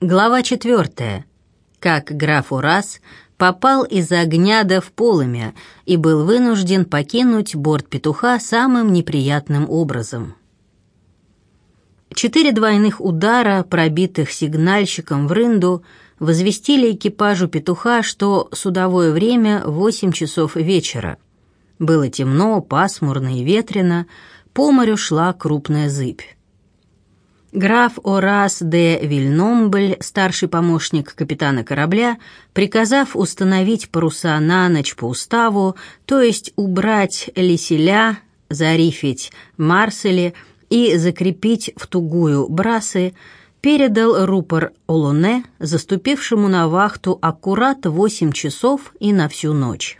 Глава 4. Как граф Орас попал из огня в полымя и был вынужден покинуть борт петуха самым неприятным образом. 4 двойных удара, пробитых сигнальщиком в рынду, возвестили экипажу петуха, что судовое время 8 часов вечера. Было темно, пасмурно и ветрено, по морю шла крупная зыбь. Граф Орас де Вильномбль, старший помощник капитана корабля, приказав установить паруса на ночь по уставу, то есть убрать леселя, зарифить марсели и закрепить в тугую брасы, передал рупор Олоне, заступившему на вахту аккурат 8 часов и на всю ночь.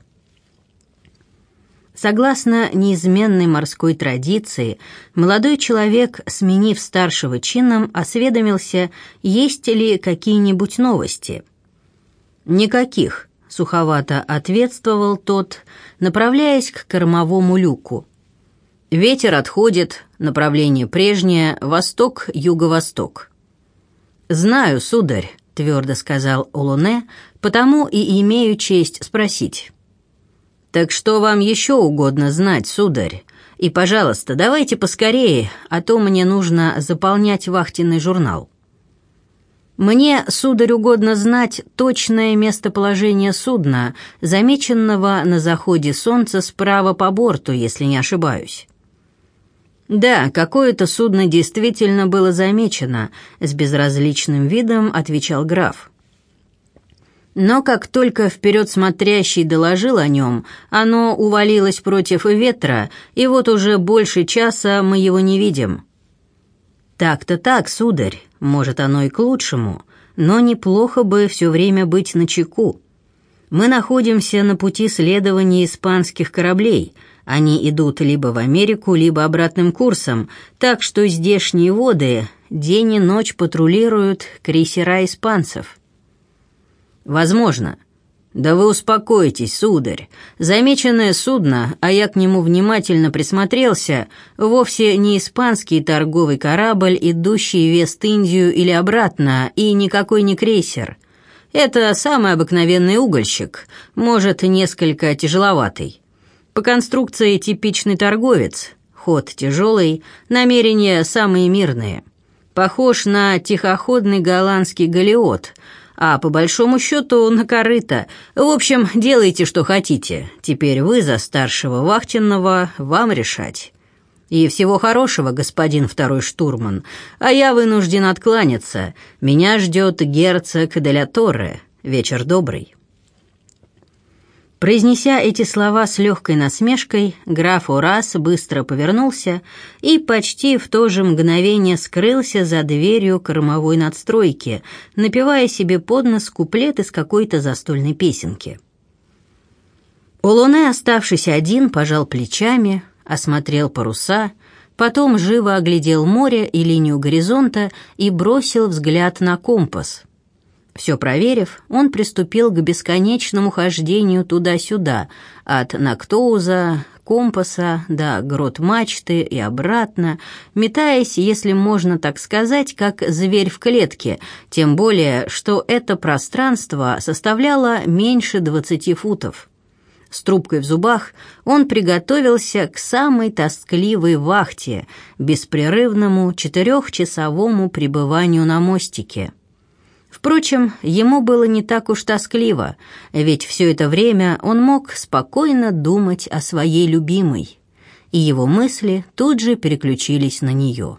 Согласно неизменной морской традиции, молодой человек, сменив старшего чином, осведомился, есть ли какие-нибудь новости. «Никаких», — суховато ответствовал тот, направляясь к кормовому люку. «Ветер отходит, направление прежнее, восток-юго-восток». «Знаю, сударь», — твердо сказал Олоне, «потому и имею честь спросить». «Так что вам еще угодно знать, сударь? И, пожалуйста, давайте поскорее, а то мне нужно заполнять вахтенный журнал». «Мне, сударь, угодно знать точное местоположение судна, замеченного на заходе солнца справа по борту, если не ошибаюсь». «Да, какое-то судно действительно было замечено», — с безразличным видом отвечал граф. Но как только вперед смотрящий доложил о нем, оно увалилось против ветра, и вот уже больше часа мы его не видим. Так-то так, сударь, может, оно и к лучшему, но неплохо бы все время быть начеку. Мы находимся на пути следования испанских кораблей. Они идут либо в Америку, либо обратным курсом, так что здешние воды день и ночь патрулируют крейсера испанцев. «Возможно. Да вы успокойтесь, сударь. Замеченное судно, а я к нему внимательно присмотрелся, вовсе не испанский торговый корабль, идущий в Вест-Индию или обратно, и никакой не крейсер. Это самый обыкновенный угольщик, может, несколько тяжеловатый. По конструкции типичный торговец, ход тяжелый, намерения самые мирные. Похож на тихоходный голландский галеот, а по большому счету на корыто. В общем, делайте, что хотите. Теперь вы за старшего вахтенного, вам решать. И всего хорошего, господин второй штурман. А я вынужден откланяться. Меня ждет герцог де ля Торре. Вечер добрый». Произнеся эти слова с легкой насмешкой, граф Орас быстро повернулся и почти в то же мгновение скрылся за дверью кормовой надстройки, напевая себе под нос куплет из какой-то застольной песенки. Олоне, оставшись один, пожал плечами, осмотрел паруса, потом живо оглядел море и линию горизонта и бросил взгляд на компас. Все проверив, он приступил к бесконечному хождению туда-сюда, от Нактоуза, компаса до грот-мачты и обратно, метаясь, если можно так сказать, как зверь в клетке, тем более, что это пространство составляло меньше 20 футов. С трубкой в зубах он приготовился к самой тоскливой вахте, беспрерывному 4-часовому пребыванию на мостике. Впрочем, ему было не так уж тоскливо, ведь все это время он мог спокойно думать о своей любимой, и его мысли тут же переключились на нее.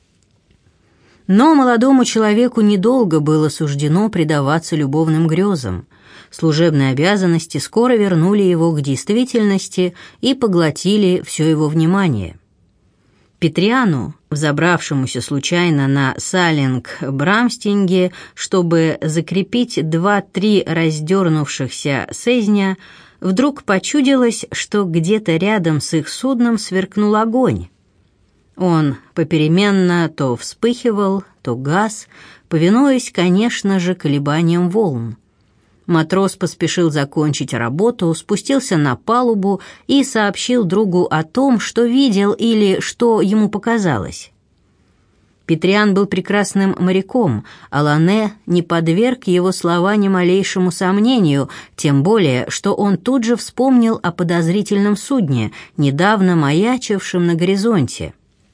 Но молодому человеку недолго было суждено предаваться любовным грезам. Служебные обязанности скоро вернули его к действительности и поглотили все его внимание. Петриану, взобравшемуся случайно на салинг-брамстинге, чтобы закрепить 2-3 раздернувшихся сезня, вдруг почудилось, что где-то рядом с их судном сверкнул огонь. Он попеременно то вспыхивал, то гас, повинуясь, конечно же, колебаниям волн. Матрос поспешил закончить работу, спустился на палубу и сообщил другу о том, что видел или что ему показалось. Петриан был прекрасным моряком, а Лане не подверг его слова ни малейшему сомнению, тем более, что он тут же вспомнил о подозрительном судне, недавно маячившем на горизонте.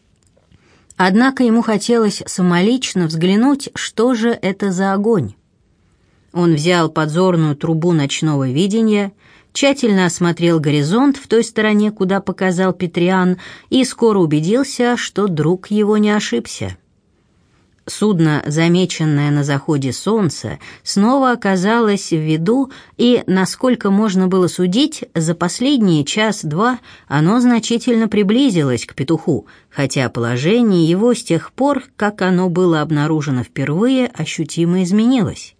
Однако ему хотелось самолично взглянуть, что же это за огонь. Он взял подзорную трубу ночного видения, тщательно осмотрел горизонт в той стороне, куда показал Петриан, и скоро убедился, что друг его не ошибся. Судно, замеченное на заходе солнца, снова оказалось в виду, и, насколько можно было судить, за последние час-два оно значительно приблизилось к петуху, хотя положение его с тех пор, как оно было обнаружено впервые, ощутимо изменилось.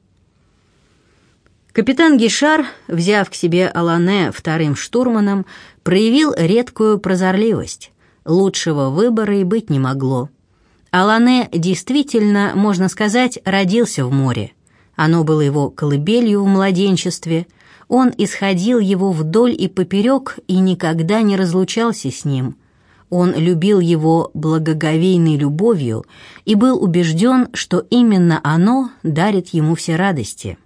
Капитан Гишар, взяв к себе Алане вторым штурманом, проявил редкую прозорливость. Лучшего выбора и быть не могло. Алане действительно, можно сказать, родился в море. Оно было его колыбелью в младенчестве. Он исходил его вдоль и поперек и никогда не разлучался с ним. Он любил его благоговейной любовью и был убежден, что именно оно дарит ему все радости.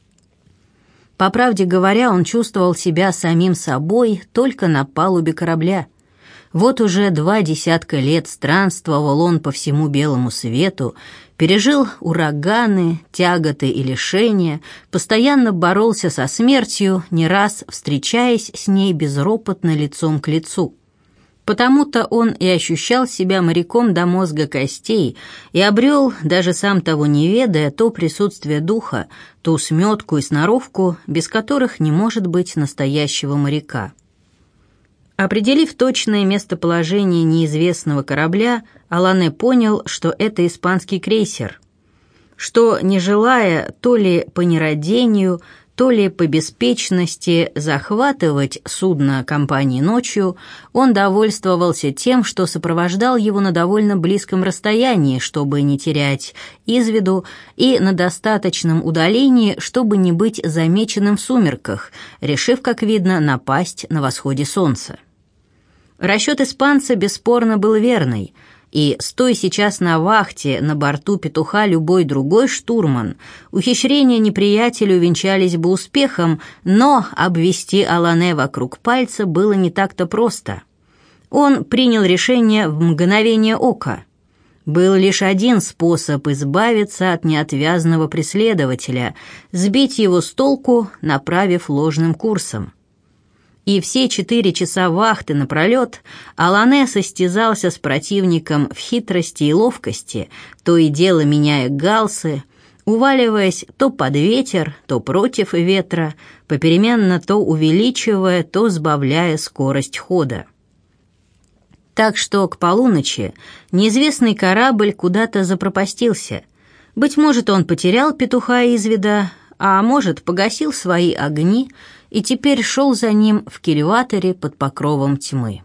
По правде говоря, он чувствовал себя самим собой только на палубе корабля. Вот уже 20 лет странствовал он по всему белому свету, пережил ураганы, тяготы и лишения, постоянно боролся со смертью, не раз встречаясь с ней безропотно лицом к лицу. Потому-то он и ощущал себя моряком до мозга костей и обрел, даже сам того не ведая, то присутствие духа, ту сметку и сноровку, без которых не может быть настоящего моряка. Определив точное местоположение неизвестного корабля, Алане понял, что это испанский крейсер, что, не желая то ли по нерадению, то ли по беспечности захватывать судно компании ночью, он довольствовался тем, что сопровождал его на довольно близком расстоянии, чтобы не терять из виду, и на достаточном удалении, чтобы не быть замеченным в сумерках, решив, как видно, напасть на восходе солнца. Расчет испанца бесспорно был верный, и, стоя сейчас на вахте на борту «Петуха» любой другой штурман, ухищрения неприятелю венчались бы успехом, но обвести Алане вокруг пальца было не так-то просто. Он принял решение в мгновение ока. Был лишь один способ избавиться от неотвязного преследователя — сбить его с толку, направив ложным курсом. И все 4 часа вахты напролет Алане состязался с противником в хитрости и ловкости, то и дело меняя галсы, уваливаясь то под ветер, то против ветра, попеременно то увеличивая, то сбавляя скорость хода. Так что к полуночи неизвестный корабль куда-то запропастился. Быть может, он потерял петуха из вида, а может, погасил свои огни и теперь шел за ним в кильваторе под покровом тьмы.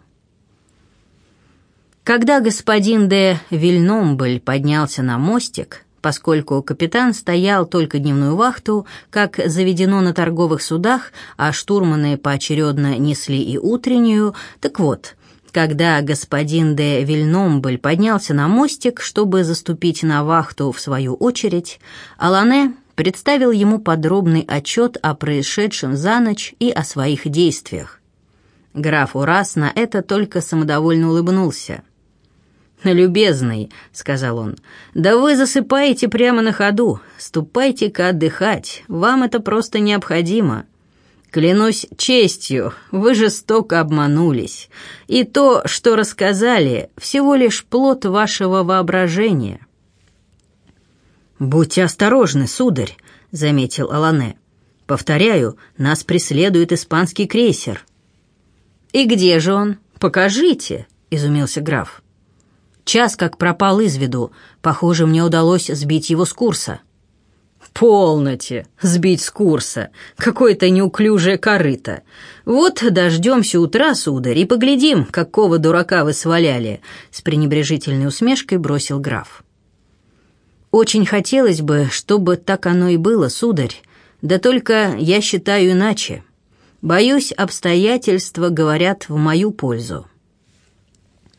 Когда господин де Вильномбль поднялся на мостик, поскольку капитан стоял только дневную вахту, как заведено на торговых судах, а штурманы поочередно несли и утреннюю, так вот, когда господин де Вильномбль поднялся на мостик, чтобы заступить на вахту в свою очередь, Алане представил ему подробный отчет о происшедшем за ночь и о своих действиях. Граф Урас на это только самодовольно улыбнулся. «Любезный», — сказал он, — «да вы засыпаете прямо на ходу. Ступайте-ка отдыхать, вам это просто необходимо. Клянусь честью, вы жестоко обманулись, и то, что рассказали, всего лишь плод вашего воображения». «Будьте осторожны, сударь», — заметил Алане. «Повторяю, нас преследует испанский крейсер». «И где же он? Покажите», — изумился граф. «Час как пропал из виду. Похоже, мне удалось сбить его с курса». «Полноте! Сбить с курса! Какое-то неуклюжее корыто! Вот дождемся утра, сударь, и поглядим, какого дурака вы сваляли!» С пренебрежительной усмешкой бросил граф. «Очень хотелось бы, чтобы так оно и было, сударь, да только я считаю иначе. Боюсь, обстоятельства говорят в мою пользу».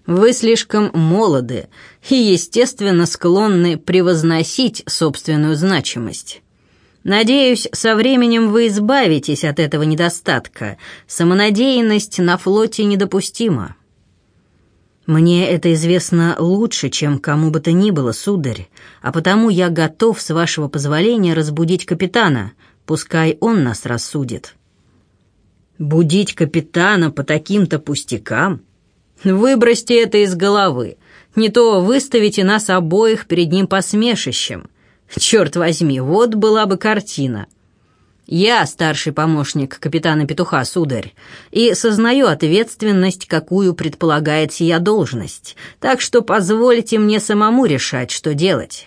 Вы слишком молоды и, естественно, склонны превозносить собственную значимость. Надеюсь, со временем вы избавитесь от этого недостатка. Самонадеянность на флоте недопустима». «Мне это известно лучше, чем кому бы то ни было, сударь, а потому я готов, с вашего позволения, разбудить капитана, пускай он нас рассудит». «Будить капитана по таким-то пустякам? Выбросьте это из головы, не то выставите нас обоих перед ним посмешищем. Черт возьми, вот была бы картина. Я старший помощник капитана Петуха, сударь, и сознаю ответственность, какую предполагает сия должность, так что позвольте мне самому решать, что делать».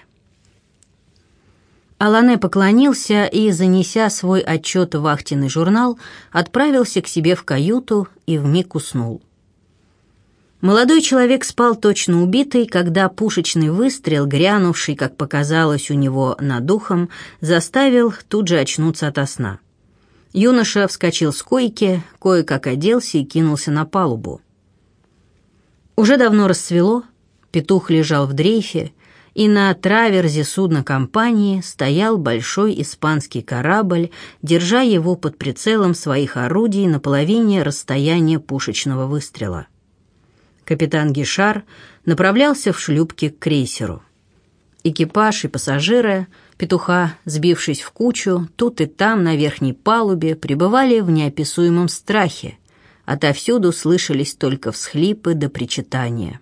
Алане поклонился и, занеся свой отчет в вахтенный журнал, отправился к себе в каюту и вмиг уснул. Молодой человек спал точно убитый, когда пушечный выстрел, грянувший, как показалось у него над ухом, заставил тут же очнуться ото сна. Юноша вскочил с койки, кое-как оделся и кинулся на палубу. Уже давно рассвело, Петух лежал в дрейфе, и на траверзе судна компании стоял большой испанский корабль, держа его под прицелом своих орудий на половине расстояния пушечного выстрела. Капитан Гишар направлялся в шлюпке к крейсеру. Экипаж и пассажиры Петуха, сбившись в кучу, тут и там на верхней палубе, пребывали в неописуемом страхе. Отовсюду слышались только всхлипы да причитания.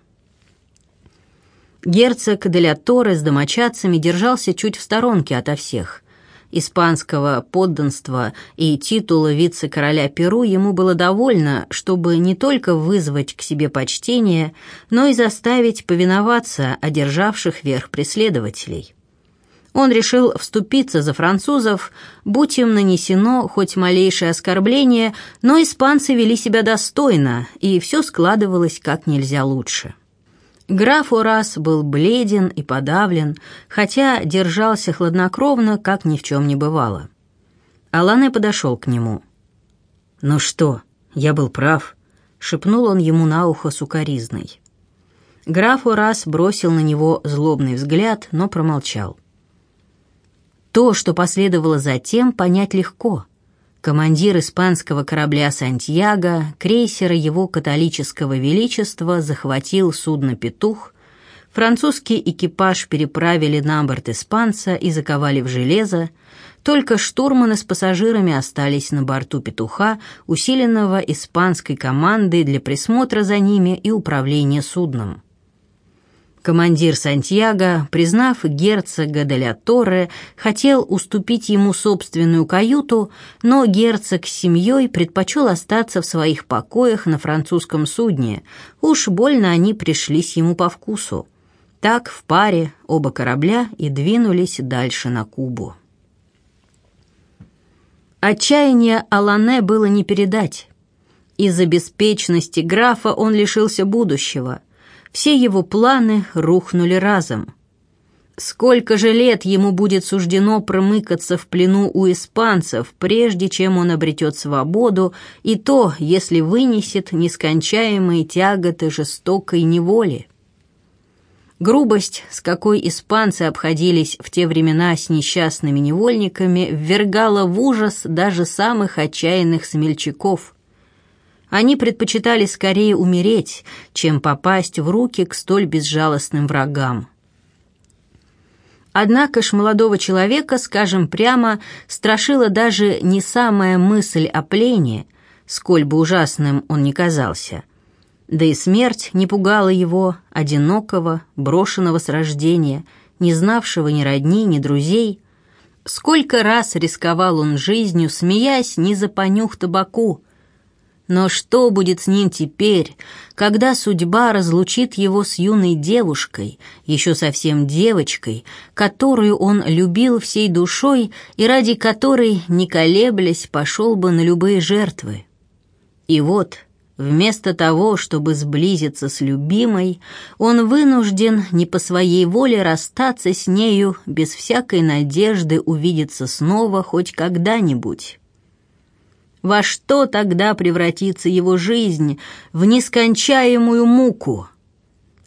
Герцог де ля Торре с домочадцами держался чуть в сторонке ото всех. Испанского подданства и титула вице-короля Перу ему было довольно, чтобы не только вызвать к себе почтение, но и заставить повиноваться одержавших верх преследователей. Он решил вступиться за французов, будь им нанесено хоть малейшее оскорбление, но испанцы вели себя достойно, и все складывалось как нельзя лучше. Граф Орас был бледен и подавлен, хотя держался хладнокровно, как ни в чем не бывало. Алане подошел к нему. «Ну что, я был прав», — шепнул он ему на ухо сукоризной. Граф Орас бросил на него злобный взгляд, но промолчал. То, что последовало затем, понять легко. Командир испанского корабля «Сантьяго», крейсера его католического величества, захватил судно «Петух», французский экипаж переправили на борт испанца и заковали в железо, только штурманы с пассажирами остались на борту «Петуха», усиленного испанской командой для присмотра за ними и управления судном. Командир «Сантьяго», признав герцога де ля Торре, хотел уступить ему собственную каюту, но герцог с семьей предпочел остаться в своих покоях на французском судне. Уж больно они пришлись ему по вкусу. Так в паре оба корабля и двинулись дальше на Кубу. Отчаяние Алане было не передать. Из-за беспечности графа он лишился будущего. Все его планы рухнули разом. Сколько же лет ему будет суждено промыкаться в плену у испанцев, прежде чем он обретет свободу, и то, если вынесет нескончаемые тяготы жестокой неволи? Грубость, с какой испанцы обходились в те времена с несчастными невольниками, ввергала в ужас даже самых отчаянных смельчаков. Они предпочитали скорее умереть, чем попасть в руки к столь безжалостным врагам. Однако ж молодого человека, скажем прямо, страшила даже не самая мысль о плене, сколь бы ужасным он ни казался. Да и смерть не пугала его, одинокого, брошенного с рождения, не знавшего ни родни, ни друзей. Сколько раз рисковал он жизнью, смеясь не за понюх табаку. Но что будет с ним теперь, когда судьба разлучит его с юной девушкой, еще совсем девочкой, которую он любил всей душой и ради которой, не колеблясь, пошел бы на любые жертвы? И вот, вместо того, чтобы сблизиться с любимой, он вынужден не по своей воле расстаться с нею без всякой надежды увидеться снова хоть когда-нибудь. Во что тогда превратится его жизнь? В нескончаемую муку.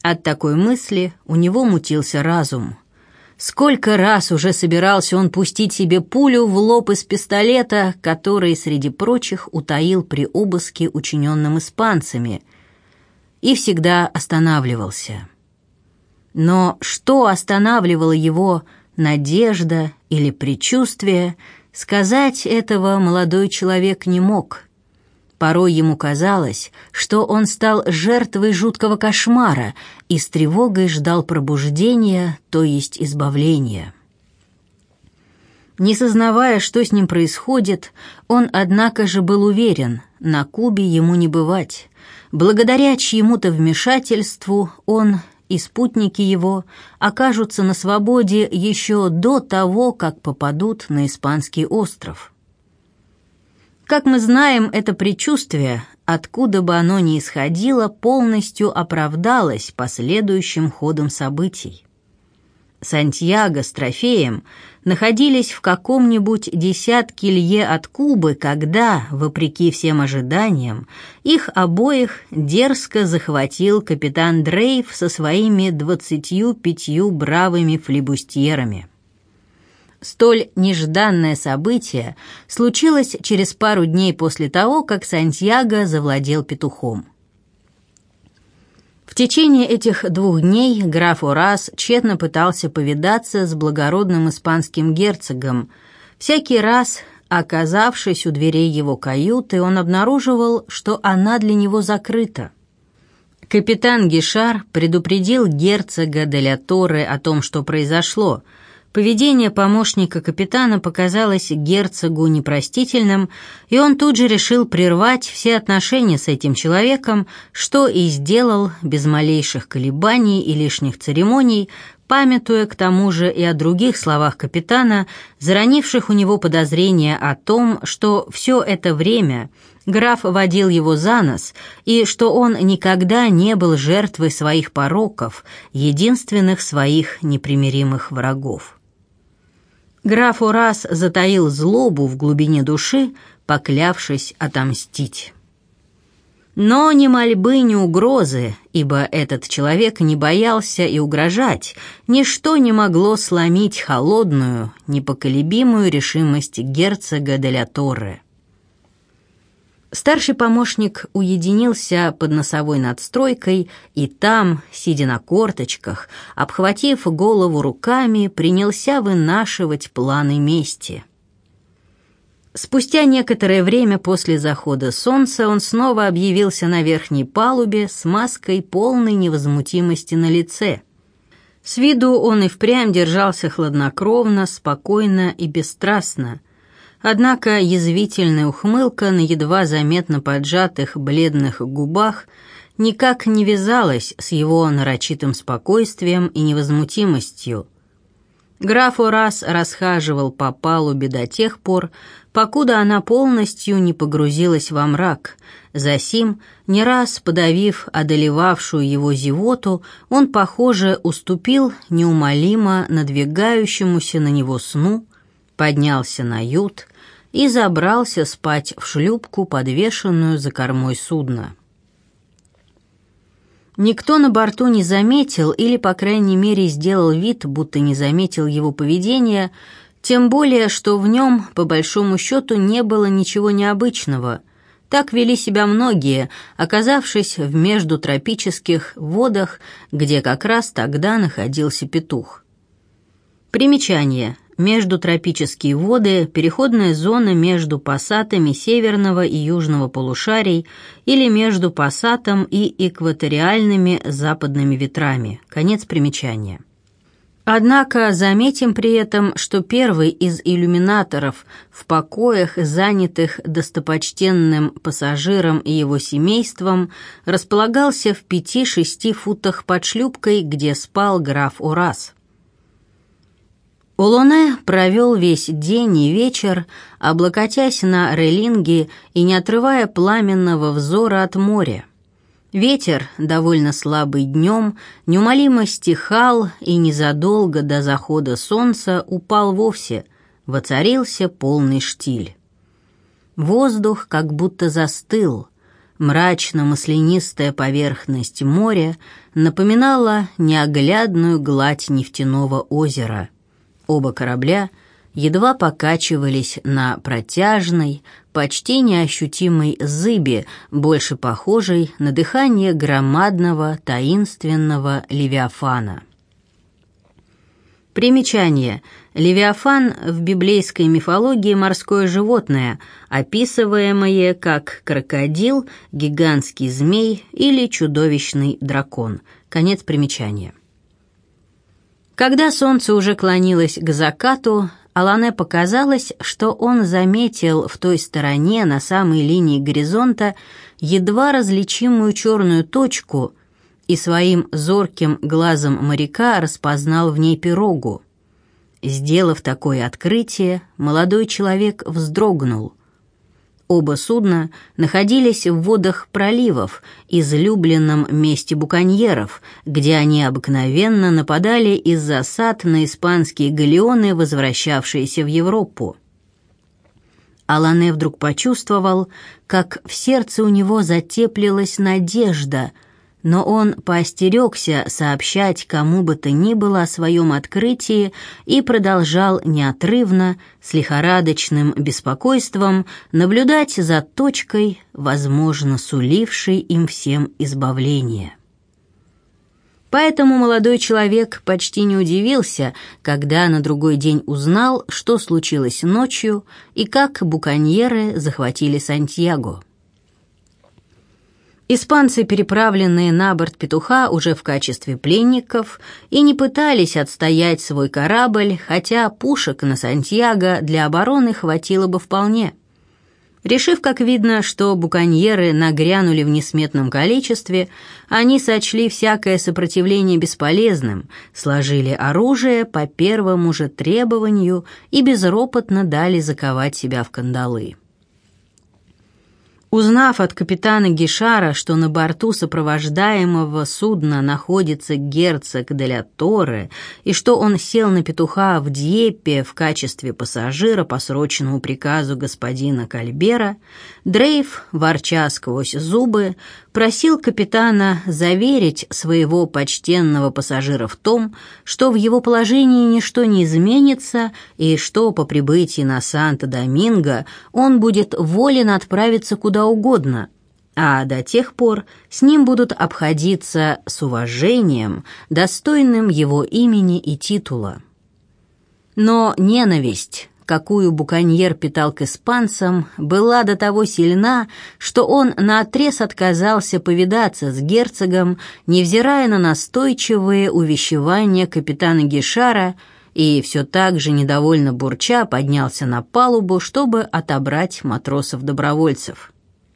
От такой мысли у него мутился разум. Сколько раз уже собирался он пустить себе пулю в лоб из пистолета, который, среди прочих, утаил при обыске, учиненном испанцами, и всегда останавливался. Но что останавливало его, надежда или предчувствие, сказать этого молодой человек не мог. Порой ему казалось, что он стал жертвой жуткого кошмара и с тревогой ждал пробуждения, то есть избавления. Не сознавая, что с ним происходит, он, однако же, был уверен, на Кубе ему не бывать. Благодаря чьему-то вмешательству он и спутники его окажутся на свободе еще до того, как попадут на Испанский остров. Как мы знаем, это предчувствие, откуда бы оно ни исходило, полностью оправдалось последующим ходом событий. Сантьяго с трофеем находились в каком-нибудь десятке лье от Кубы, когда, вопреки всем ожиданиям, их обоих дерзко захватил капитан Дрейв со своими 25 бравыми флибустьерами. Столь нежданное событие случилось через пару дней после того, как Сантьяго завладел петухом. В течение этих 2 дней граф Орас тщетно пытался повидаться с благородным испанским герцогом. Всякий раз, оказавшись у дверей его каюты, он обнаруживал, что она для него закрыта. Капитан Гишар предупредил герцога де ля Торре о том, что произошло. Поведение помощника капитана показалось герцогу непростительным, и он тут же решил прервать все отношения с этим человеком, что и сделал без малейших колебаний и лишних церемоний, памятуя к тому же и о других словах капитана, заронивших у него подозрения о том, что все это время граф водил его за нос, и что он никогда не был жертвой своих пороков, единственных своих непримиримых врагов. Граф Орас затаил злобу в глубине души, поклявшись отомстить. Но ни мольбы, ни угрозы, ибо этот человек не боялся и угрожать, ничто не могло сломить холодную, непоколебимую решимость герцога де ля Торре. Старший помощник уединился под носовой надстройкой и там, сидя на корточках, обхватив голову руками, принялся вынашивать планы мести. Спустя некоторое время после захода солнца он снова объявился на верхней палубе с маской полной невозмутимости на лице. С виду он и впрямь держался хладнокровно, спокойно и бесстрастно. Однако язвительная ухмылка на едва заметно поджатых бледных губах никак не вязалась с его нарочитым спокойствием и невозмутимостью. Граф Орас расхаживал по палубе до тех пор, покуда она полностью не погрузилась во мрак. Засим, не раз подавив одолевавшую его зевоту, он, похоже, уступил неумолимо надвигающемуся на него сну, поднялся на ют и забрался спать в шлюпку, подвешенную за кормой судна. Никто на борту не заметил или, по крайней мере, сделал вид, будто не заметил его поведения, тем более, что в нем, по большому счету, не было ничего необычного. Так вели себя многие, оказавшись в междутропических водах, где как раз тогда находился петух. Примечание. Междутропические воды – переходная зона между пассатами северного и южного полушарий или между пассатом и экваториальными западными ветрами. Конец примечания. Однако заметим при этом, что первый из иллюминаторов в покоях, занятых достопочтенным пассажиром и его семейством, располагался в 5-6 футах под шлюпкой, где спал граф Орас. Олоне провел весь день и вечер, облокотясь на рейлинги и не отрывая пламенного взора от моря. Ветер, довольно слабый днем, неумолимо стихал и незадолго до захода солнца упал вовсе, воцарился полный штиль. Воздух как будто застыл, Мрачно-маслянистая поверхность моря напоминала неоглядную гладь нефтяного озера. Оба корабля едва покачивались на протяжной, почти неощутимой зыбе, больше похожей на дыхание громадного таинственного левиафана. Примечание. Левиафан в библейской мифологии морское животное, описываемое как крокодил, гигантский змей или чудовищный дракон. Конец примечания. Когда солнце уже клонилось к закату, Алане показалось, что он заметил в той стороне, на самой линии горизонта, едва различимую черную точку и своим зорким глазом моряка распознал в ней пирогу. Сделав такое открытие, молодой человек вздрогнул. Оба судна находились в водах проливов, излюбленном месте буконьеров, где они обыкновенно нападали из засад на испанские галеоны, возвращавшиеся в Европу. Алане вдруг почувствовал, как в сердце у него затеплилась надежда, но он поостерегся сообщать кому бы то ни было о своем открытии и продолжал неотрывно, с лихорадочным беспокойством, наблюдать за точкой, возможно, сулившей им всем избавление. Поэтому молодой человек почти не удивился, когда на другой день узнал, что случилось ночью и как буконьеры захватили Сантьяго. Испанцы, переправленные на борт «Петуха» уже в качестве пленников, и не пытались отстоять свой корабль, хотя пушек на Сантьяго для обороны хватило бы вполне. Решив, как видно, что буконьеры нагрянули в несметном количестве, они сочли всякое сопротивление бесполезным, сложили оружие по первому же требованию и безропотно дали заковать себя в кандалы. Узнав от капитана Гишара, что на борту сопровождаемого судна находится герцог де ля Торре и что он сел на «Петуха» в Дьеппе в качестве пассажира по срочному приказу господина Кальбера, Дрейф, ворча сквозь зубы, просил капитана заверить своего почтенного пассажира в том, что в его положении ничто не изменится и что по прибытии на Санто-Доминго он будет волен отправиться куда угодно, а до тех пор с ним будут обходиться с уважением, достойным его имени и титула. Но ненависть, какую буконьер питал к испанцам, была до того сильна, что он наотрез отказался повидаться с герцогом, невзирая на настойчивые увещевания капитана Гишара, и все так же недовольно бурча поднялся на палубу, чтобы отобрать матросов-добровольцев.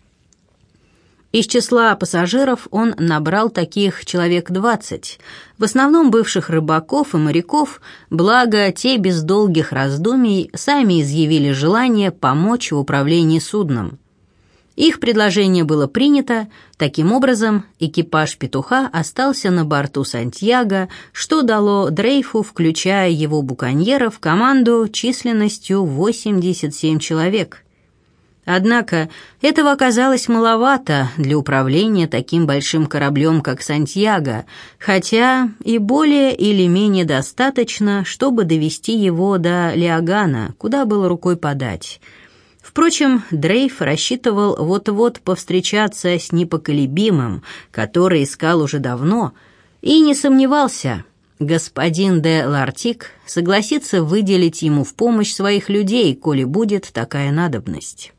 Из числа пассажиров он набрал таких человек 20, в основном бывших рыбаков и моряков, благо те без долгих раздумий сами изъявили желание помочь в управлении судном. Их предложение было принято, таким образом экипаж «Петуха» остался на борту Сантьяго, что дало Дрейфу, включая его буконьеров, команду численностью 87 человек. Однако этого оказалось маловато для управления таким большим кораблем, как «Сантьяго», хотя и более или менее достаточно, чтобы довести его до Лиагана, куда было рукой подать. Впрочем, Дрейф рассчитывал вот-вот повстречаться с непоколебимым, который искал уже давно, и не сомневался, господин де Лартик согласится выделить ему в помощь своих людей, коли будет такая надобность.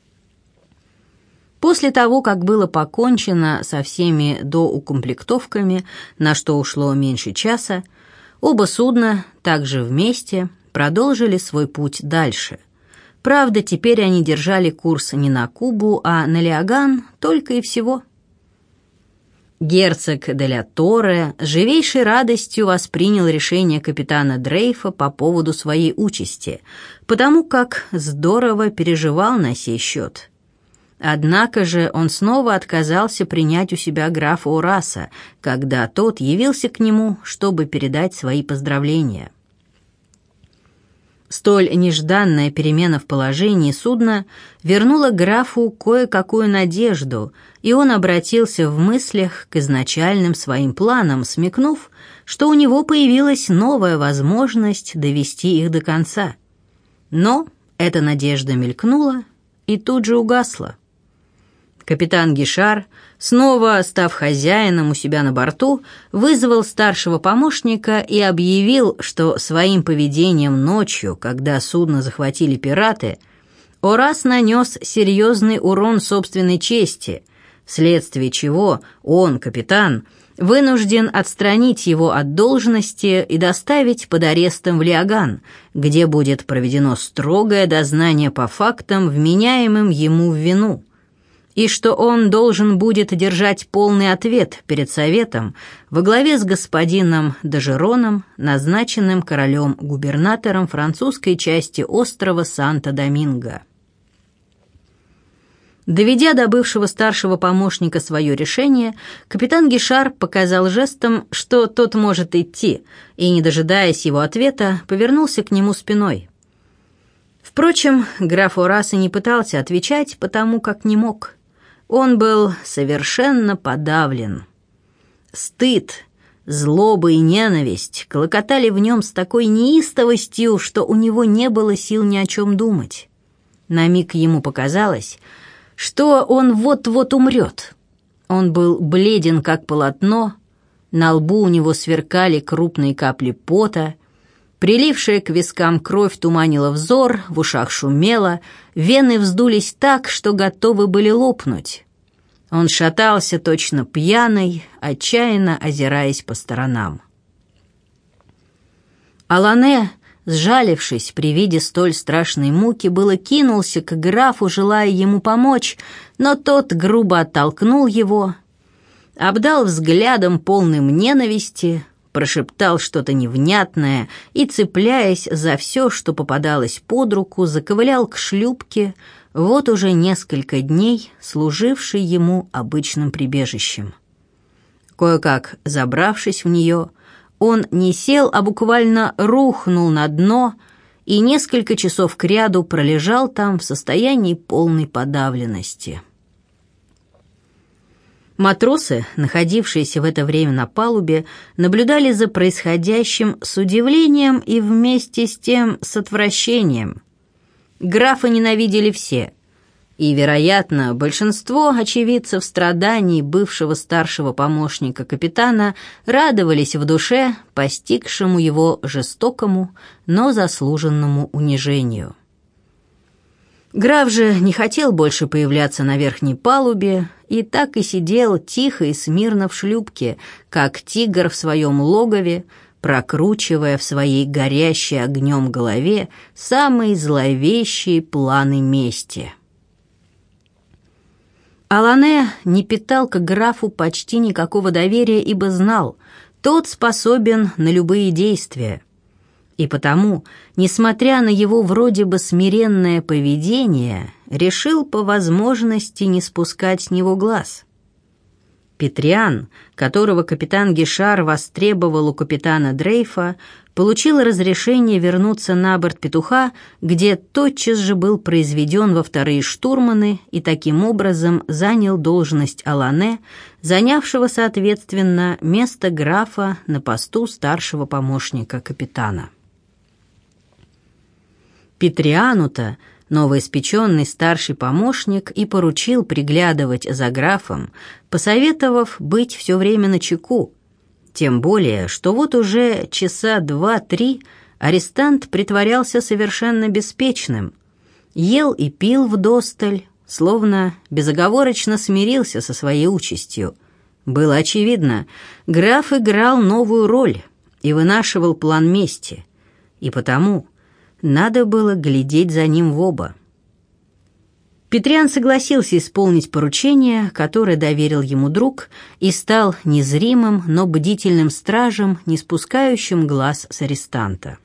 После того, как было покончено со всеми доукомплектовками, на что ушло меньше часа, оба судна, также вместе, продолжили свой путь дальше. Правда, теперь они держали курс не на Кубу, а на Лиаган, только и всего. Герцог де ля Торре с живейшей радостью воспринял решение капитана Дрейфа по поводу своей участи, потому как здорово переживал на сей счет. Однако же он снова отказался принять у себя графа Ураса, когда тот явился к нему, чтобы передать свои поздравления. Столь нежданная перемена в положении судна вернула графу кое-какую надежду, и он обратился в мыслях к изначальным своим планам, смекнув, что у него появилась новая возможность довести их до конца. Но эта надежда мелькнула и тут же угасла. Капитан Гишар, снова став хозяином у себя на борту, вызвал старшего помощника и объявил, что своим поведением ночью, когда судно захватили пираты, Орас нанес серьезный урон собственной чести, вследствие чего он, капитан, вынужден отстранить его от должности и доставить под арестом в Лиаган, где будет проведено строгое дознание по фактам, вменяемым ему в вину, и что он должен будет держать полный ответ перед Советом во главе с господином Дажероном, назначенным королем-губернатором французской части острова Санто-Доминго. Доведя до бывшего старшего помощника свое решение, капитан Гишар показал жестом, что тот может идти, и, не дожидаясь его ответа, повернулся к нему спиной. Впрочем, граф Орас и не пытался отвечать, потому как не мог. Он был совершенно подавлен. Стыд, злоба и ненависть клокотали в нем с такой неистовостью, что у него не было сил ни о чем думать. На миг ему показалось, что он вот-вот умрет. Он был бледен, как полотно, на лбу у него сверкали крупные капли пота, прилившая к вискам кровь туманила взор, в ушах шумело, вены вздулись так, что готовы были лопнуть. Он шатался точно пьяный, отчаянно озираясь по сторонам. Алане, сжалившись при виде столь страшной муки, было кинулся к графу, желая ему помочь, но тот грубо оттолкнул его, обдал взглядом полным ненависти, прошептал что-то невнятное и, цепляясь за все, что попадалось под руку, заковылял к шлюпке, вот уже несколько дней служившей ему обычным прибежищем. Кое-как забравшись в нее, он не сел, а буквально рухнул на дно и несколько часов кряду пролежал там в состоянии полной подавленности. Матросы, находившиеся в это время на палубе, наблюдали за происходящим с удивлением и вместе с тем с отвращением. Графа ненавидели все, и, вероятно, большинство очевидцев страданий бывшего старшего помощника капитана радовались в душе постигшему его жестокому, но заслуженному унижению. Граф же не хотел больше появляться на верхней палубе и так и сидел тихо и смирно в шлюпке, как тигр в своем логове, прокручивая в своей горящей огнем голове самые зловещие планы мести. Алане не питал к графу почти никакого доверия, ибо знал, тот способен на любые действия. И потому, несмотря на его вроде бы смиренное поведение, решил по возможности не спускать с него глаз. Петриан, которого капитан Гишар востребовал у капитана Дрейфа, получил разрешение вернуться на борт «Петуха», где тотчас же был произведен во вторые штурманы и таким образом занял должность Алане, занявшего, соответственно, место графа на посту старшего помощника капитана. Петриану-то новоиспеченный старший помощник и поручил приглядывать за графом, посоветовав быть все время начеку, тем более, что вот уже часа 2-3 арестант притворялся совершенно беспечным, ел и пил вдосталь, словно безоговорочно смирился со своей участью. Было очевидно, граф играл новую роль и вынашивал план мести, и потому надо было глядеть за ним в оба. Петриан согласился исполнить поручение, которое доверил ему друг, и стал незримым, но бдительным стражем, не спускающим глаз с арестанта.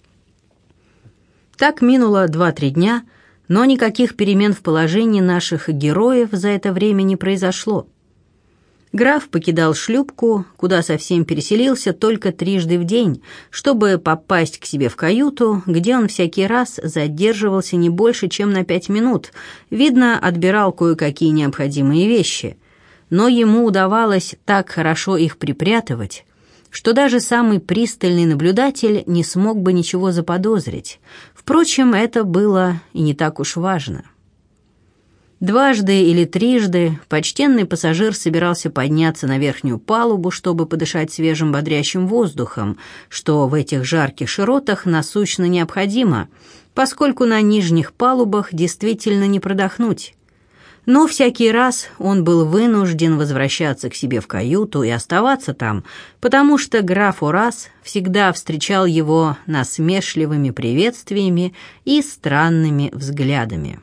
Так минуло 2-3 дня, но никаких перемен в положении наших героев за это время не произошло. Граф покидал шлюпку, куда совсем переселился только 3 раза в день, чтобы попасть к себе в каюту, где он всякий раз задерживался не больше, чем на 5 минут, видно, отбирал кое-какие необходимые вещи. Но ему удавалось так хорошо их припрятывать, что даже самый пристальный наблюдатель не смог бы ничего заподозрить. Впрочем, это было и не так уж важно. 2 или 3 почтенный пассажир собирался подняться на верхнюю палубу, чтобы подышать свежим бодрящим воздухом, что в этих жарких широтах насущно необходимо, поскольку на нижних палубах действительно не продохнуть. Но всякий раз он был вынужден возвращаться к себе в каюту и оставаться там, потому что граф Орас всегда встречал его насмешливыми приветствиями и странными взглядами.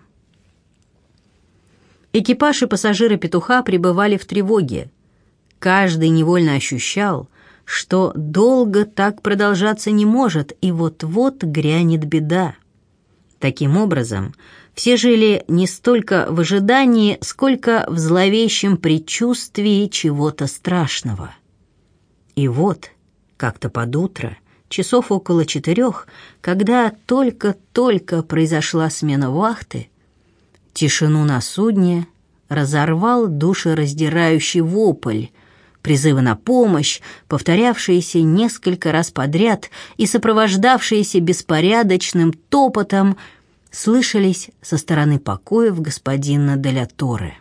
Экипаж и пассажиры петуха пребывали в тревоге. Каждый невольно ощущал, что долго так продолжаться не может, и вот-вот грянет беда. Таким образом, все жили не столько в ожидании, сколько в зловещем предчувствии чего-то страшного. И вот, как-то под утро, часов около 4, когда только-только произошла смена вахты, тишину на судне разорвал душераздирающий вопль, призывы на помощь, повторявшиеся несколько раз подряд и сопровождавшиеся беспорядочным топотом, слышались со стороны покоев господина де ля Торре.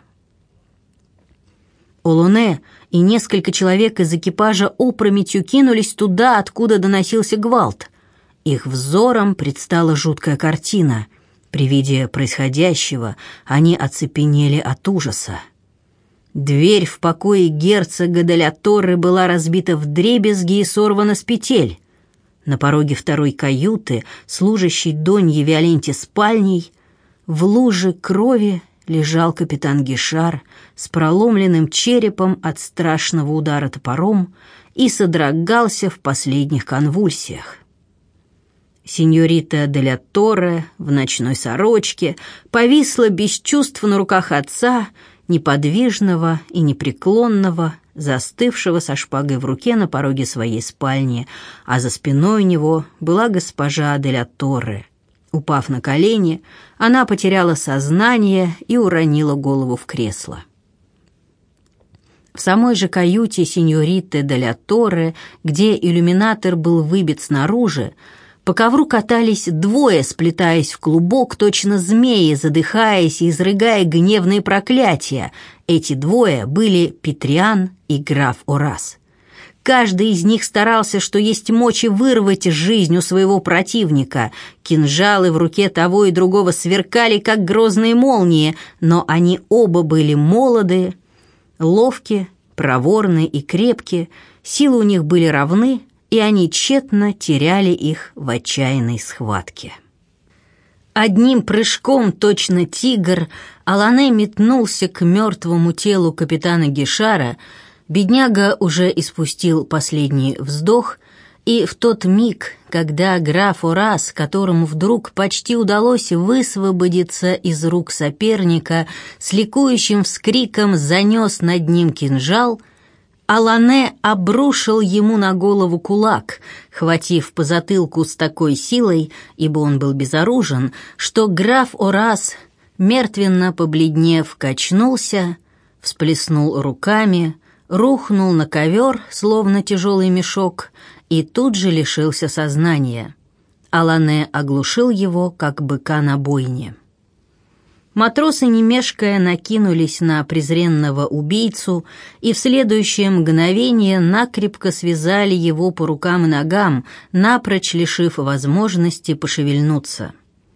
Олоне и несколько человек из экипажа опрометью кинулись туда, откуда доносился гвалт. Их взором предстала жуткая картина. При виде происходящего они оцепенели от ужаса. Дверь в покое герцога де ля Торре была разбита вдребезги и сорвана с петель. На пороге второй каюты, служащей Донье Виоленте спальней, в луже крови лежал капитан Гишар с проломленным черепом от страшного удара топором и содрогался в последних конвульсиях. Сеньорита де ля Торре в ночной сорочке повисла без чувств на руках отца, неподвижного и непреклонного, застывшего со шпагой в руке на пороге своей спальни, а за спиной у него была госпожа де ля Торре. Упав на колени, она потеряла сознание и уронила голову в кресло. В самой же каюте сеньориты де ля Торре, где иллюминатор был выбит снаружи, по ковру катались 2, сплетаясь в клубок, точно змеи, задыхаясь и изрыгая гневные проклятия. Эти 2 были Петриан и граф Орас. Каждый из них старался, что есть мочи, вырвать жизнь у своего противника. Кинжалы в руке того и другого сверкали, как грозные молнии, но они оба были молоды, ловки, проворны и крепки, силы у них были равны, и они тщетно теряли их в отчаянной схватке. Одним прыжком, точно тигр, Олоне метнулся к мертвому телу капитана Гишара. Бедняга уже испустил последний вздох, и в тот миг, когда граф Орас, которому вдруг почти удалось высвободиться из рук соперника, с ликующим вскриком занес над ним кинжал, Олоне обрушил ему на голову кулак, хватив по затылку с такой силой, ибо он был безоружен, что граф Орас, мертвенно побледнев, качнулся, всплеснул руками, рухнул на ковер, словно тяжелый мешок, и тут же лишился сознания. Олоне оглушил его, как быка на бойне. Матросы, не мешкая, накинулись на презренного убийцу и в следующее мгновение накрепко связали его по рукам и ногам, напрочь лишив возможности пошевельнуться.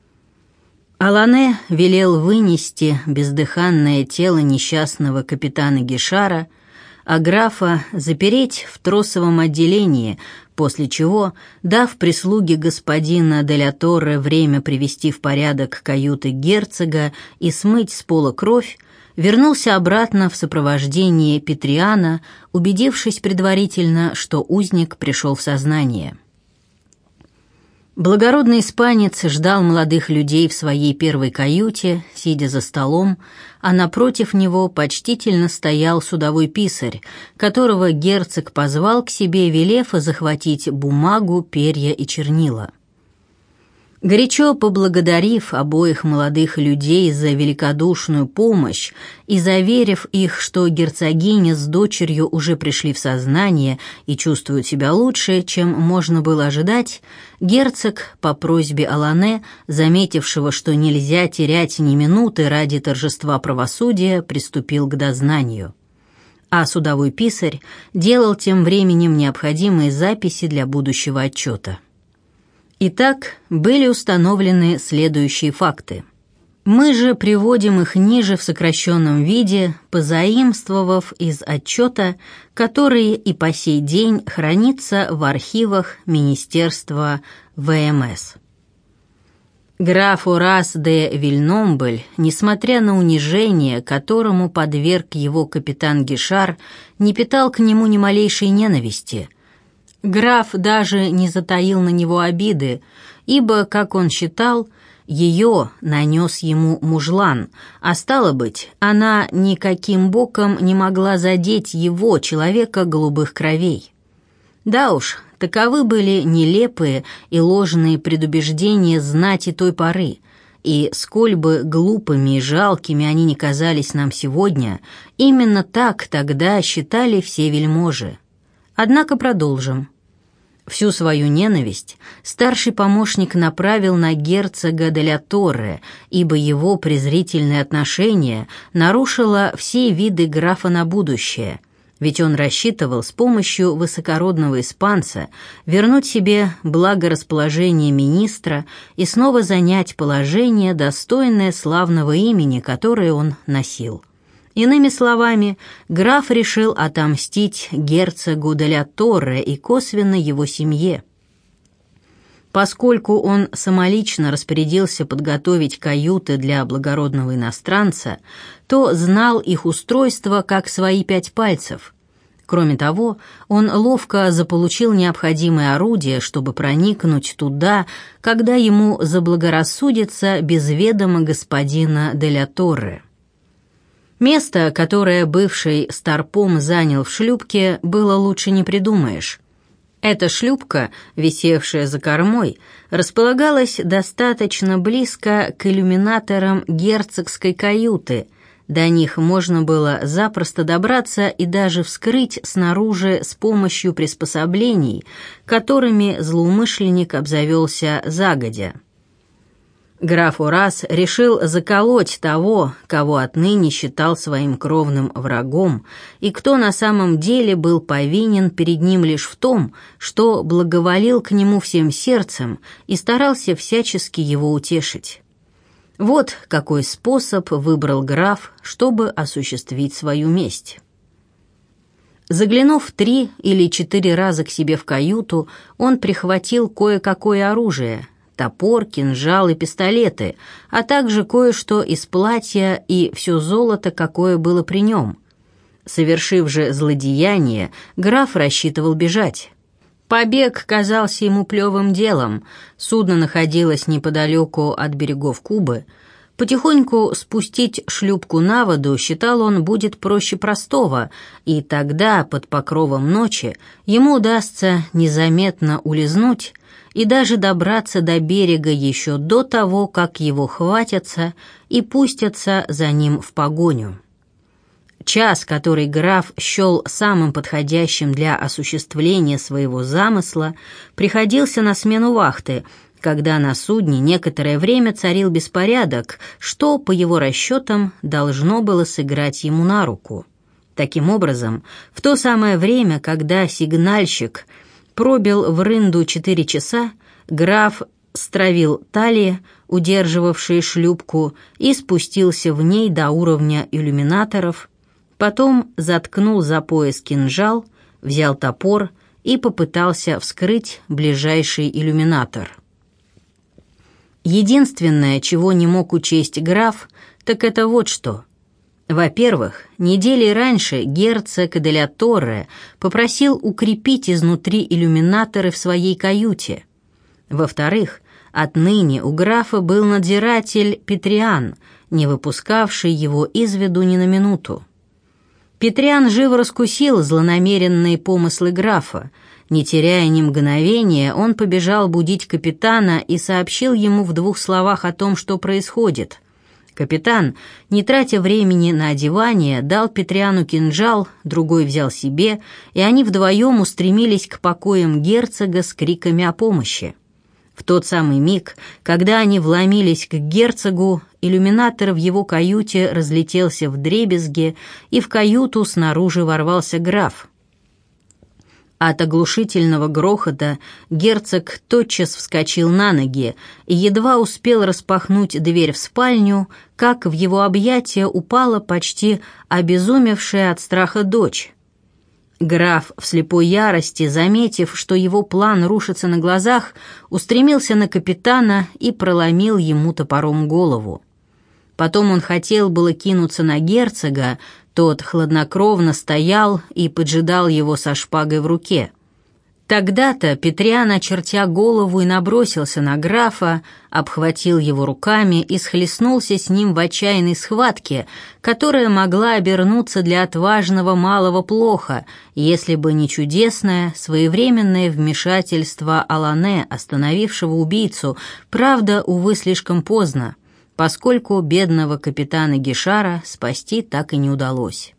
Олоне велел вынести бездыханное тело несчастного капитана Гишара, а графа запереть в тросовом отделении, после чего, дав прислуге господина де ля Торре время привести в порядок каюты герцога и смыть с пола кровь, вернулся обратно в сопровождении Петриана, убедившись предварительно, что узник пришел в сознание. Благородный испанец ждал молодых людей в своей первой каюте, сидя за столом, а напротив него почтительно стоял судовой писарь, которого герцог позвал к себе, велев захватить бумагу, перья и чернила. Горячо поблагодарив обоих молодых людей за великодушную помощь и заверив их, что герцогиня с дочерью уже пришли в сознание и чувствуют себя лучше, чем можно было ожидать, герцог, по просьбе Алане, заметившего, что нельзя терять ни минуты ради торжества правосудия, приступил к дознанию. А судовой писарь делал тем временем необходимые записи для будущего отчета. Итак, были установлены следующие факты. Мы же приводим их ниже в сокращенном виде, позаимствовав из отчета, который и по сей день хранится в архивах Министерства ВМС. Граф Орас де Вильномбль, несмотря на унижение, которому подверг его капитан Гишар, не питал к нему ни малейшей ненависти. Граф даже не затаил на него обиды, ибо, как он считал, ее нанес ему мужлан, а стало быть, она никаким боком не могла задеть его, человека голубых кровей. Да уж, таковы были нелепые и ложные предубеждения знати той поры, и сколь бы глупыми и жалкими они ни казались нам сегодня, именно так тогда считали все вельможи. Однако продолжим. Всю свою ненависть старший помощник направил на герцога де ля Торре, ибо его презрительное отношение нарушило все виды графа на будущее, ведь он рассчитывал с помощью высокородного испанца вернуть себе благорасположение министра и снова занять положение, достойное славного имени, которое он носил. Иными словами, граф решил отомстить герцогу де ля Торре и косвенно его семье. Поскольку он самолично распорядился подготовить каюты для благородного иностранца, то знал их устройство как свои 5 пальцев. Кроме того, он ловко заполучил необходимое орудие, чтобы проникнуть туда, когда ему заблагорассудится без ведома господина де ля Торре. Место, которое бывший старпом занял в шлюпке, было лучше не придумаешь. Эта шлюпка, висевшая за кормой, располагалась достаточно близко к иллюминаторам герцогской каюты. До них можно было запросто добраться и даже вскрыть снаружи с помощью приспособлений, которыми злоумышленник обзавелся загодя. Граф Орас решил заколоть того, кого отныне считал своим кровным врагом, и кто на самом деле был повинен перед ним лишь в том, что благоволил к нему всем сердцем и старался всячески его утешить. Вот какой способ выбрал граф, чтобы осуществить свою месть. Заглянув 3 или 4 раза к себе в каюту, он прихватил кое-какое оружие — топор, кинжал и пистолеты, а также кое-что из платья и все золото, какое было при нем. Совершив же злодеяние, граф рассчитывал бежать. Побег казался ему плевым делом, судно находилось неподалеку от берегов Кубы. Потихоньку спустить шлюпку на воду, считал он, будет проще простого, и тогда, под покровом ночи, ему удастся незаметно улизнуть и даже добраться до берега еще до того, как его хватятся и пустятся за ним в погоню. Час, который граф счел самым подходящим для осуществления своего замысла, приходился на смену вахты, когда на судне некоторое время царил беспорядок, что, по его расчетам, должно было сыграть ему на руку. Таким образом, в то самое время, когда сигнальщик пробил в рынду 4 часа, граф стравил талии, удерживавшие шлюпку, и спустился в ней до уровня иллюминаторов, потом заткнул за пояс кинжал, взял топор и попытался вскрыть ближайший иллюминатор. Единственное, чего не мог учесть граф, так это вот что. Во-первых, недели раньше герцог де ля Торре попросил укрепить изнутри иллюминаторы в своей каюте. Во-вторых, отныне у графа был надзиратель Петриан, не выпускавший его из виду ни на минуту. Петриан живо раскусил злонамеренные помыслы графа. Не теряя ни мгновения, он побежал будить капитана и сообщил ему в 2 словах о том, что происходит. Капитан, не тратя времени на одевание, дал Петриану кинжал, другой взял себе, и они вдвоем устремились к покоям герцога с криками о помощи. В тот самый миг, когда они вломились к герцогу, иллюминатор в его каюте разлетелся вдребезги, и в каюту снаружи ворвался граф. От оглушительного грохота герцог тотчас вскочил на ноги и едва успел распахнуть дверь в спальню, как в его объятия упала почти обезумевшая от страха дочь. Граф в слепой ярости, заметив, что его план рушится на глазах, устремился на капитана и проломил ему топором голову. Потом он хотел было кинуться на герцога, тот хладнокровно стоял и поджидал его со шпагой в руке. Тогда-то Петриан, очертя голову, и набросился на графа, обхватил его руками и схлестнулся с ним в отчаянной схватке, которая могла обернуться для отважного малого плохо, если бы не чудесное, своевременное вмешательство Алане, остановившего убийцу, правда, увы, слишком поздно, поскольку бедного капитана Гишара спасти так и не удалось.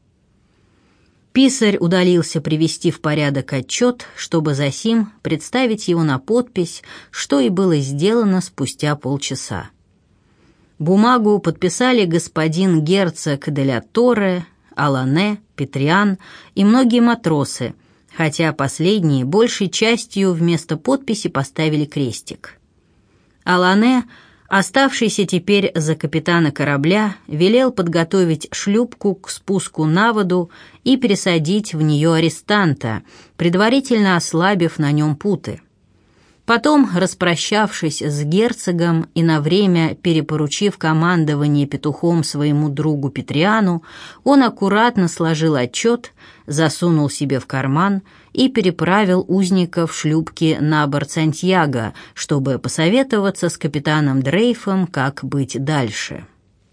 Писарь удалился привести в порядок отчет, чтобы засим представить его на подпись, что и было сделано спустя полчаса. Бумагу подписали господин герцог де ля Торре, Алане, Петриан и многие матросы, хотя последние большей частью вместо подписи поставили крестик. Алане, оставшийся теперь за капитана корабля, велел подготовить шлюпку к спуску на воду и пересадить в нее арестанта, предварительно ослабив на нем путы. Потом, распрощавшись с герцогом и на время перепоручив командование петухом своему другу Петриану, он аккуратно сложил отчет, засунул себе в карман и переправил узников шлюпки на борт Сантьяго, чтобы посоветоваться с капитаном Дрейфом, как быть дальше.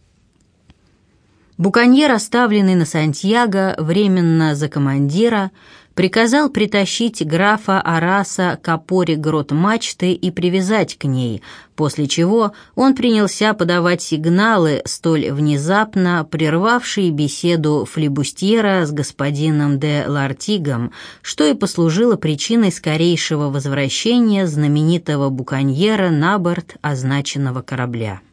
Буконьер, оставленный на Сантьяго временно за командира, приказал притащить графа Араса к опоре грот-мачты и привязать к ней, после чего он принялся подавать сигналы, столь внезапно прервавшие беседу флибустьера с господином де Лартигом, что и послужило причиной скорейшего возвращения знаменитого буконьера на борт означенного корабля.